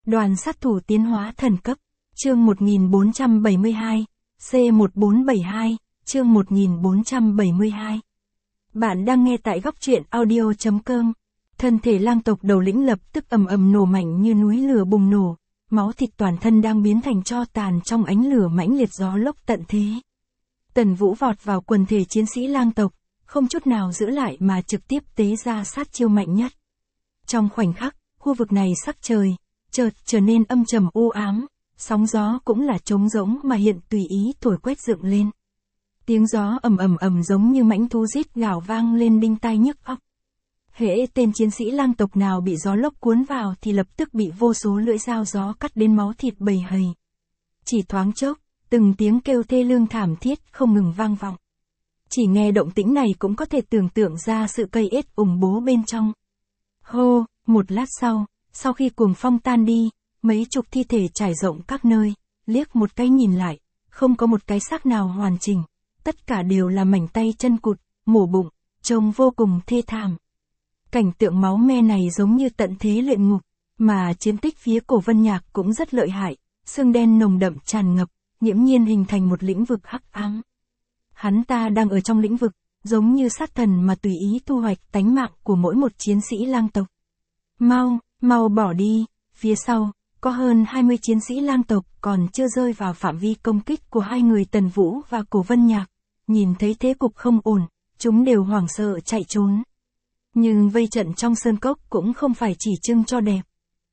Đoàn sát thủ tiến hóa thần cấp. Chương 1472. C1472. Chương 1472. Bạn đang nghe tại góc truyện audio.com. Thân thể lang tộc đầu lĩnh lập tức ầm ầm nổ mạnh như núi lửa bùng nổ, máu thịt toàn thân đang biến thành tro tàn trong ánh lửa mãnh liệt gió lốc tận thế. Tần Vũ vọt vào quần thể chiến sĩ lang tộc, không chút nào giữ lại mà trực tiếp tế ra sát chiêu mạnh nhất. Trong khoảnh khắc, khu vực này sắc trời chợt trở nên âm trầm u ám, sóng gió cũng là trống rỗng mà hiện tùy ý thổi quét dựng lên. Tiếng gió ầm ầm ầm giống như mãnh thú rít gào vang lên đinh tai nhức óc. Hễ tên chiến sĩ lang tộc nào bị gió lốc cuốn vào thì lập tức bị vô số lưỡi dao gió cắt đến máu thịt bầy hầy. Chỉ thoáng chốc, từng tiếng kêu thê lương thảm thiết không ngừng vang vọng. Chỉ nghe động tĩnh này cũng có thể tưởng tượng ra sự cây ết ủng bố bên trong. Hô, một lát sau khi cuồng phong tan đi, mấy chục thi thể trải rộng các nơi, liếc một cái nhìn lại, không có một cái xác nào hoàn chỉnh, tất cả đều là mảnh tay chân cụt, mổ bụng, trông vô cùng thê thảm. Cảnh tượng máu me này giống như tận thế luyện ngục, mà chiến tích phía Cổ Vân Nhạc cũng rất lợi hại, xương đen nồng đậm tràn ngập, nghiễm nhiên hình thành một lĩnh vực hắc ám. Hắn ta đang ở trong lĩnh vực, giống như sát thần mà tùy ý thu hoạch tánh mạng của mỗi một chiến sĩ lang tộc. Mau bỏ đi, phía sau, có hơn 20 chiến sĩ lang tộc còn chưa rơi vào phạm vi công kích của hai người Tần Vũ và Cổ Vân Nhạc. Nhìn thấy thế cục không ổn, chúng đều hoảng sợ chạy trốn. Nhưng vây trận trong sơn cốc cũng không phải chỉ trưng cho đẹp.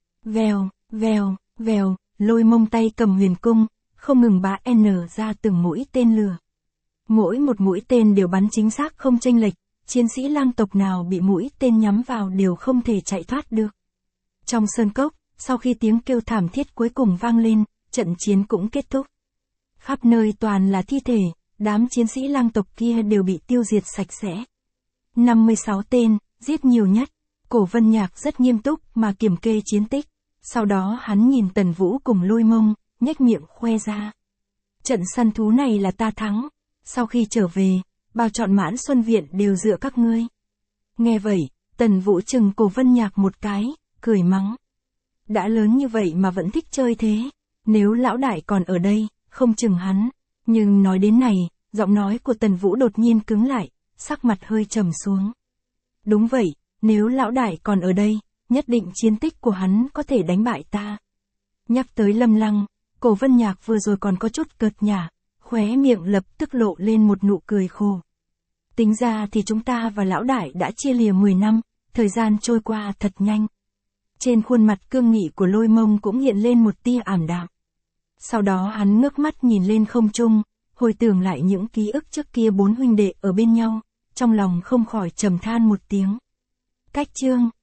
Vèo, Lôi Mông tay cầm huyền cung, không ngừng bá ra từng mũi tên lửa. Mỗi một mũi tên đều bắn chính xác không chênh lệch, chiến sĩ lang tộc nào bị mũi tên nhắm vào đều không thể chạy thoát được. Trong sơn cốc, sau khi tiếng kêu thảm thiết cuối cùng vang lên, trận chiến cũng kết thúc. Khắp nơi toàn là thi thể, đám chiến sĩ lang tộc kia đều bị tiêu diệt sạch sẽ. 56 tên, giết nhiều nhất. Cổ Vân Nhạc rất nghiêm túc mà kiểm kê chiến tích. Sau đó hắn nhìn Tần Vũ cùng Lôi Mông, nhếch miệng khoe ra. Trận săn thú này là ta thắng. Sau khi trở về, bao trọn Mãn Xuân Viện đều dựa các ngươi. Nghe vậy, Tần Vũ chừng Cổ Vân Nhạc một cái, cười mắng. Đã lớn như vậy mà vẫn thích chơi thế. Nếu lão đại còn ở đây, không chừng hắn. Nhưng nói đến này, giọng nói của Tần Vũ đột nhiên cứng lại, sắc mặt hơi trầm xuống. Đúng vậy, nếu lão đại còn ở đây, nhất định chiến tích của hắn có thể đánh bại ta. Nhắc tới Lâm Lăng, Cổ Vân Nhạc vừa rồi còn có chút cợt nhả, khóe miệng lập tức lộ lên một nụ cười khổ. Tính ra thì chúng ta và lão đại đã chia lìa 10 năm, thời gian trôi qua thật nhanh. Trên khuôn mặt cương nghị của Lôi Mông cũng hiện lên một tia ảm đạm. Sau đó hắn ngước mắt nhìn lên không trung, hồi tưởng lại những ký ức trước kia bốn huynh đệ ở bên nhau, trong lòng không khỏi trầm than một tiếng. Cách chương